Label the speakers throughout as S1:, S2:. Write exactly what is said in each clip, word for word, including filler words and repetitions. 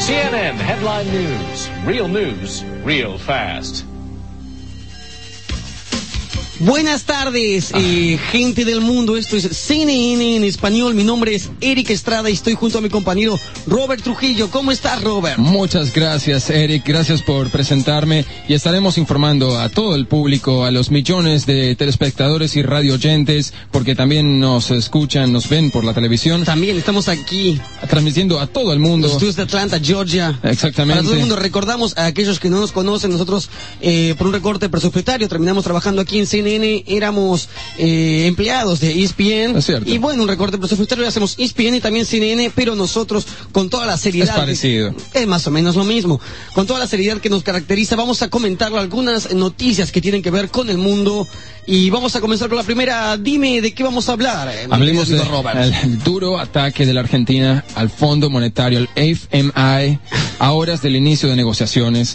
S1: C N N Headline News. Real news, real fast.
S2: Buenas tardes, eh, gente del mundo. Esto es C N N en español. Mi nombre es Eric Estrada y estoy junto a mi compañero Robert Trujillo. ¿Cómo estás, Robert?
S3: Muchas gracias, Eric. Gracias por presentarme y estaremos informando a todo el público, a los millones de telespectadores y radioyentes, porque también nos escuchan, nos ven por la televisión.
S2: También estamos aquí
S3: transmitiendo a todo el mundo.
S2: Los estudios de Atlanta, Georgia.
S3: Exactamente.
S2: Para todo el mundo. Recordamos a aquellos que no nos conocen, nosotros eh, por un recorte presupuestario terminamos trabajando aquí en C N N. Éramos eh, empleados de E S P N.
S3: Es cierto.
S2: Y bueno, un recorte presupuestario, hacemos E S P N y también C N N, pero nosotros con toda la seriedad.
S3: Es parecido.
S2: Es más o menos lo mismo. Con toda la seriedad que nos caracteriza, vamos a comentar algunas noticias que tienen que ver con el mundo. Y vamos a comenzar con la primera. Dime de qué vamos a hablar. Eh,
S3: Hablemos del de duro ataque de la Argentina al Fondo Monetario, el F M I, a horas del inicio de negociaciones.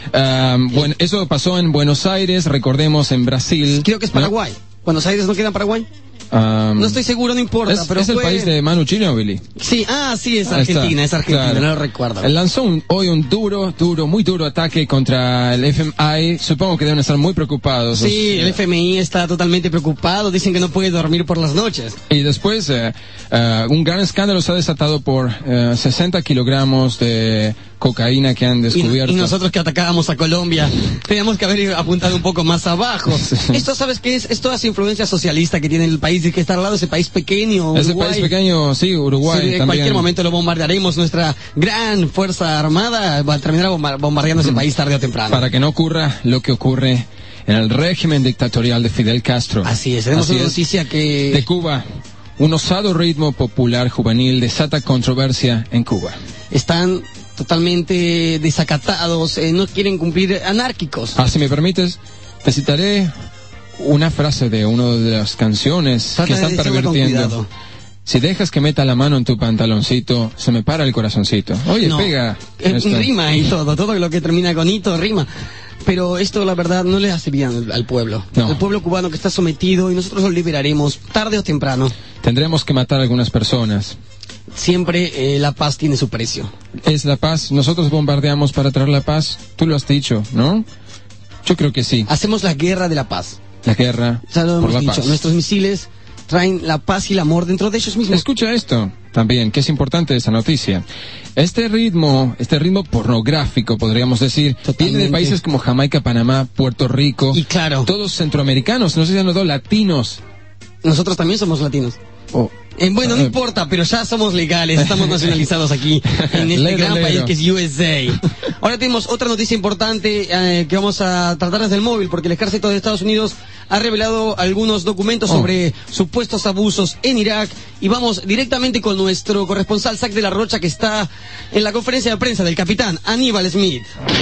S3: Um, bueno, eso pasó en Buenos Aires, recordemos en Brasil.
S2: Creo que es Paraguay. ¿No? ¿Buenos Aires no queda en Paraguay?
S3: Um,
S2: no estoy seguro, no importa.
S3: Es,
S2: pero
S3: es el
S2: fue...
S3: país de Manu Ginóbili.
S2: Sí, ah, sí, es Argentina, es Argentina, claro. No lo recuerdo.
S3: Lanzó un, hoy un duro, duro, muy duro ataque contra el F M I. Supongo que deben estar muy preocupados.
S2: Sí, los, el F M I está totalmente preocupado. Dicen que no puede dormir por las noches.
S3: Y después, uh, uh, un gran escándalo se ha desatado por uh, sesenta kilogramos de cocaína que han descubierto.
S2: Y, y nosotros que atacábamos a Colombia, teníamos que haber apuntado un poco más abajo. Sí. Esto, ¿sabes qué es? Es toda esa influencia socialista que tiene el país y que está al lado de ese país pequeño, Uruguay.
S3: Ese país pequeño, sí, Uruguay sí,
S2: en
S3: también.
S2: cualquier momento lo bombardearemos. Nuestra gran fuerza armada va a terminar bombardeando ese país tarde o temprano.
S3: Para que no ocurra lo que ocurre en el régimen dictatorial de Fidel Castro.
S2: Así es, tenemos
S3: Así
S2: una
S3: es.
S2: noticia que...
S3: De Cuba. Un osado ritmo popular juvenil desata controversia en Cuba.
S2: Están totalmente desacatados, eh, no quieren cumplir, anárquicos.
S3: Ah, si me permites, te citaré una frase de una de las canciones Trata que están pervirtiendo. Si dejas que meta la mano en tu pantaloncito, se me para el corazoncito. Oye,
S2: no,
S3: pega.
S2: Es, rima y todo, todo lo que termina con hito rima. Pero esto, la verdad, no le hace bien al, al pueblo.
S3: No.
S2: El pueblo cubano que está sometido y nosotros lo liberaremos, tarde o temprano.
S3: Tendremos que matar a algunas personas.
S2: Siempre eh, la paz tiene su precio.
S3: Es la paz. Nosotros bombardeamos para traer la paz. Tú lo has dicho, ¿no? Yo creo que sí.
S2: Hacemos la guerra de la paz.
S3: La guerra
S2: ya lo
S3: por
S2: hemos
S3: la
S2: dicho.
S3: paz.
S2: Nuestros misiles traen la paz y el amor dentro de ellos mismos.
S3: Escucha esto también, que es importante esta noticia. Este ritmo, este ritmo pornográfico, podríamos decir,
S2: Totalmente.
S3: viene de países como Jamaica, Panamá, Puerto Rico.
S2: Y claro.
S3: Todos centroamericanos, no sé si han notado, latinos.
S2: Nosotros también somos latinos.
S3: Oh.
S2: Eh, bueno, no importa, pero ya somos legales, estamos nacionalizados aquí en este
S3: lero,
S2: gran
S3: lero.
S2: país que es U S A. Ahora tenemos otra noticia importante eh, que vamos a tratar desde el móvil, porque el ejército de Estados Unidos ha revelado algunos documentos
S3: oh.
S2: sobre supuestos abusos en Irak y vamos directamente con nuestro corresponsal Zach de la Rocha, que está en la conferencia de prensa del capitán Aníbal Smith.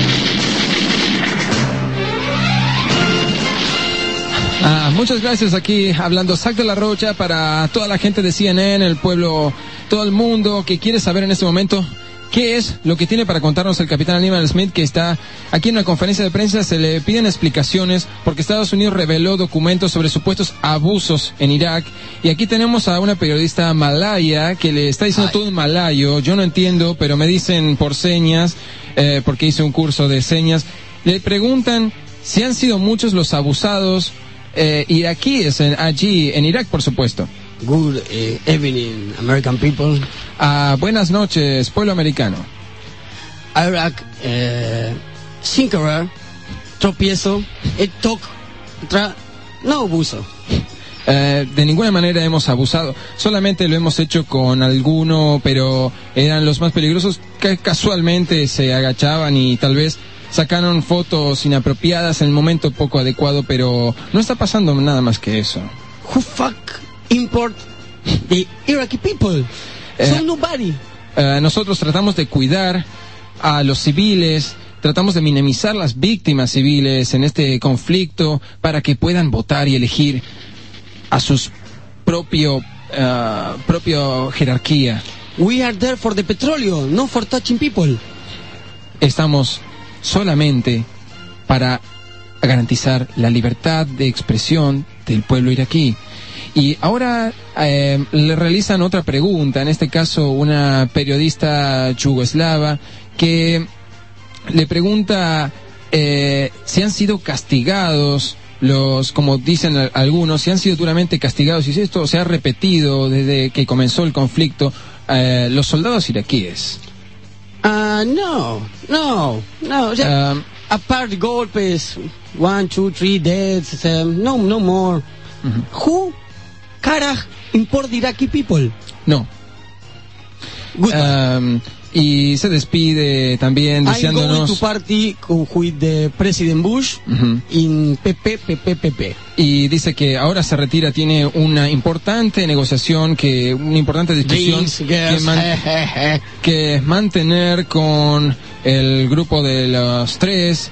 S3: Ah, muchas gracias. Aquí hablando Zach de la Rocha para toda la gente de C N N, el pueblo, todo el mundo que quiere saber en este momento qué es lo que tiene para contarnos el capitán Aníbal Smith, que está aquí en una conferencia de prensa. Se le piden explicaciones porque Estados Unidos reveló documentos sobre supuestos abusos en Irak. Y aquí tenemos a una periodista malaya que le está diciendo Ay. todo en malayo. Yo no entiendo, pero me dicen por señas, eh, porque hice un curso de señas. Le preguntan si han sido muchos los abusados Eh, iraquíes en, allí en Irak, por supuesto.
S2: Good eh, evening, American people.
S3: Ah, buenas noches, pueblo americano.
S2: Irak, eh, Sinkerer, tropiezo, et toc, tra, no abuso.
S3: Eh, de ninguna manera hemos abusado, solamente lo hemos hecho con alguno, pero eran los más peligrosos que casualmente se agachaban y tal vez sacaron fotos inapropiadas en el momento poco adecuado, pero no está pasando nada más que eso.
S2: Who fuck import the Iraqi people?
S3: Eh,
S2: So nobody.
S3: Eh, nosotros tratamos de cuidar a los civiles, tratamos de minimizar las víctimas civiles en este conflicto para que puedan votar y elegir a sus propio uh, propio jerarquía.
S2: We are there for the petróleo, not for touching people.
S3: Estamos solamente para garantizar la libertad de expresión del pueblo iraquí. Y ahora eh, le realizan otra pregunta, en este caso una periodista yugoslava que le pregunta eh, si han sido castigados los, como dicen algunos, si han sido duramente castigados, y si esto se ha repetido desde que comenzó el conflicto, eh, los soldados iraquíes.
S2: Ah, uh, no, no, no, o sea,
S3: Um,
S2: aparte golpes, one, two, three deaths, um, no, no more. Uh-huh. Who, caraj, import the Iraqi people?
S3: No. Um, y se despide también diciéndonos...
S2: I'm going to party with the President Bush uh-huh. in P P, P P, P P.
S3: Y dice que ahora se retira, tiene una importante negociación, que una importante discusión que, man, que mantener con el grupo de los tres,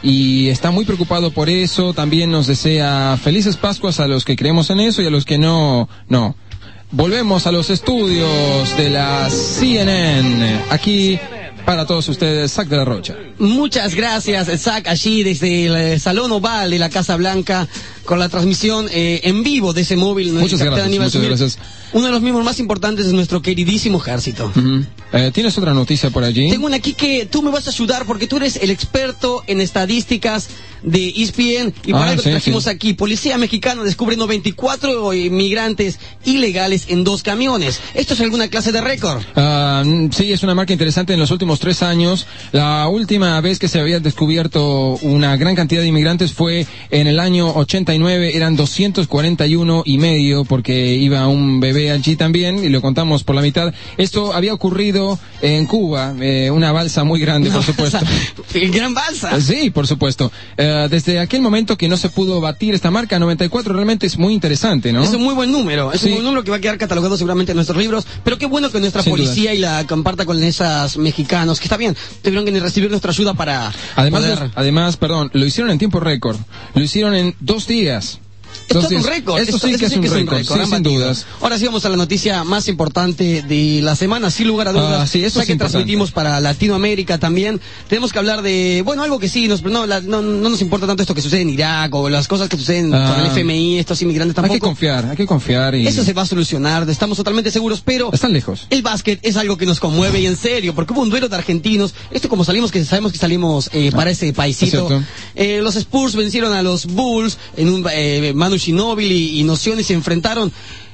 S3: y está muy preocupado por eso. También nos desea felices Pascuas a los que creemos en eso y a los que no, no. Volvemos a los estudios de la C N N, aquí para todos ustedes, Zach de la Rocha.
S2: Muchas gracias, Zach, allí desde el Salón Oval de la Casa Blanca, con la transmisión eh, en vivo de ese móvil.
S3: Muchas gracias, muchas gracias.
S2: Uno de los miembros más importantes de nuestro queridísimo ejército.
S3: Uh-huh. eh, ¿Tienes otra noticia por allí?
S2: Tengo una aquí que tú me vas a ayudar porque tú eres el experto en estadísticas de E S P N y para
S3: ah,
S2: eso
S3: sí,
S2: trajimos
S3: sí.
S2: aquí. Policía mexicana descubre noventa y cuatro inmigrantes ilegales en dos camiones. ¿Esto es alguna clase de récord?
S3: Uh, sí, es una marca interesante en los últimos tres años. La última vez que se había descubierto una gran cantidad de inmigrantes fue en el año ochenta y nueve, eran doscientos cuarenta y uno y medio, porque iba un bebé allí también, y lo contamos por la mitad. Esto había ocurrido en Cuba, eh, una balsa muy grande, por supuesto.
S2: ¡Gran balsa!
S3: Sí, por supuesto. Uh, desde aquel momento que no se pudo batir esta marca, noventa y cuatro realmente es muy interesante, ¿no?
S2: Es un muy buen número, es sí. un buen número que va a quedar catalogado seguramente en nuestros libros, pero qué bueno que nuestra Sin policía duda. y la comparta con esos mexicanos, que está bien, tuvieron que recibir nuestra ayuda para
S3: además,
S2: poder...
S3: los, además, perdón, lo hicieron en tiempo récord, lo hicieron en dos días.
S2: Esto es un récord.
S3: Esto, esto sí que es un récord, sí, sin dudas.
S2: Ahora sí vamos a la noticia más importante de la semana, sin lugar a dudas.
S3: Ah, sí, eso
S2: ya
S3: es
S2: que
S3: importante.
S2: Transmitimos para Latinoamérica también. Tenemos que hablar de, bueno, algo que sí, nos, no, la, no, no nos importa tanto esto que sucede en Irak o las cosas que suceden ah, con el F M I, estos inmigrantes tampoco.
S3: Hay que confiar, hay que confiar. Y...
S2: eso se va a solucionar, estamos totalmente seguros, pero...
S3: están lejos.
S2: El básquet es algo que nos conmueve y en serio, porque hubo un duelo de argentinos. Esto como salimos, que sabemos que salimos eh, para ese paisito. Eh, los Spurs vencieron a los Bulls en un eh, Manu Ginóbili y Nociones, se enfrentaron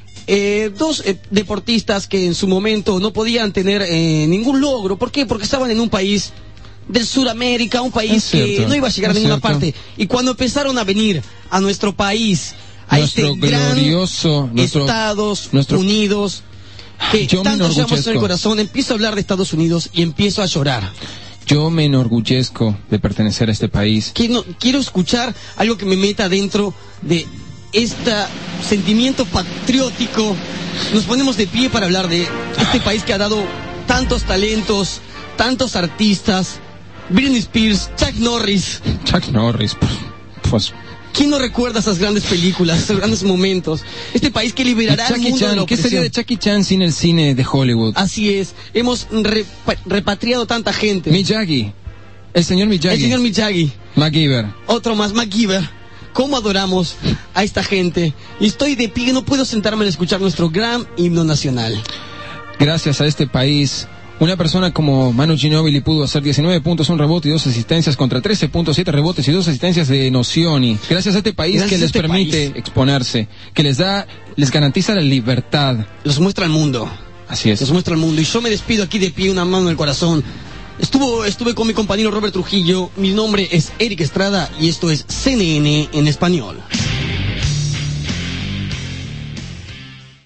S2: eh, dos eh, deportistas que en su momento no podían tener eh, ningún logro. ¿Por qué? Porque estaban en un país del Sudamérica, un país que no iba a llegar a ninguna
S3: cierto.
S2: parte. Y cuando empezaron a venir a nuestro país, a
S3: nuestro
S2: este
S3: glorioso
S2: gran
S3: nuestro,
S2: Estados
S3: nuestro...
S2: Unidos, que
S3: Yo
S2: tanto llamamos en el corazón, empiezo a hablar de Estados Unidos y empiezo a llorar.
S3: Yo me enorgullezco de pertenecer a este país.
S2: Quiero, quiero escuchar algo que me meta dentro de este sentimiento patriótico. Nos ponemos de pie para hablar de este país que ha dado tantos talentos, tantos artistas. Britney Spears, Chuck Norris.
S3: Chuck Norris, pues...
S2: ¿quién no recuerda esas grandes películas, esos grandes momentos? Este país que liberará al mundo de la
S3: ¿qué sería de Jackie Chan sin el cine de Hollywood?
S2: Así es, hemos repa repatriado tanta gente.
S3: Miyagi, el señor Miyagi.
S2: El señor Miyagi.
S3: MacGyver.
S2: Otro más, MacGyver. ¿Cómo adoramos a esta gente? Y estoy de pie, no puedo sentarme a escuchar nuestro gran himno nacional.
S3: Gracias a este país, una persona como Manu Ginóbili pudo hacer diecinueve puntos, un rebote y dos asistencias contra trece puntos, siete rebotes y dos asistencias de Nocioni. Gracias a este país Gracias que les este permite país. exponerse, que les da, les garantiza la libertad.
S2: Los muestra al mundo.
S3: Así es.
S2: Los muestra al mundo. Y yo me despido aquí de pie, una mano en el corazón. Estuvo, estuve con mi compañero Robert Trujillo. Mi nombre es Eric Estrada y esto es C N N en español.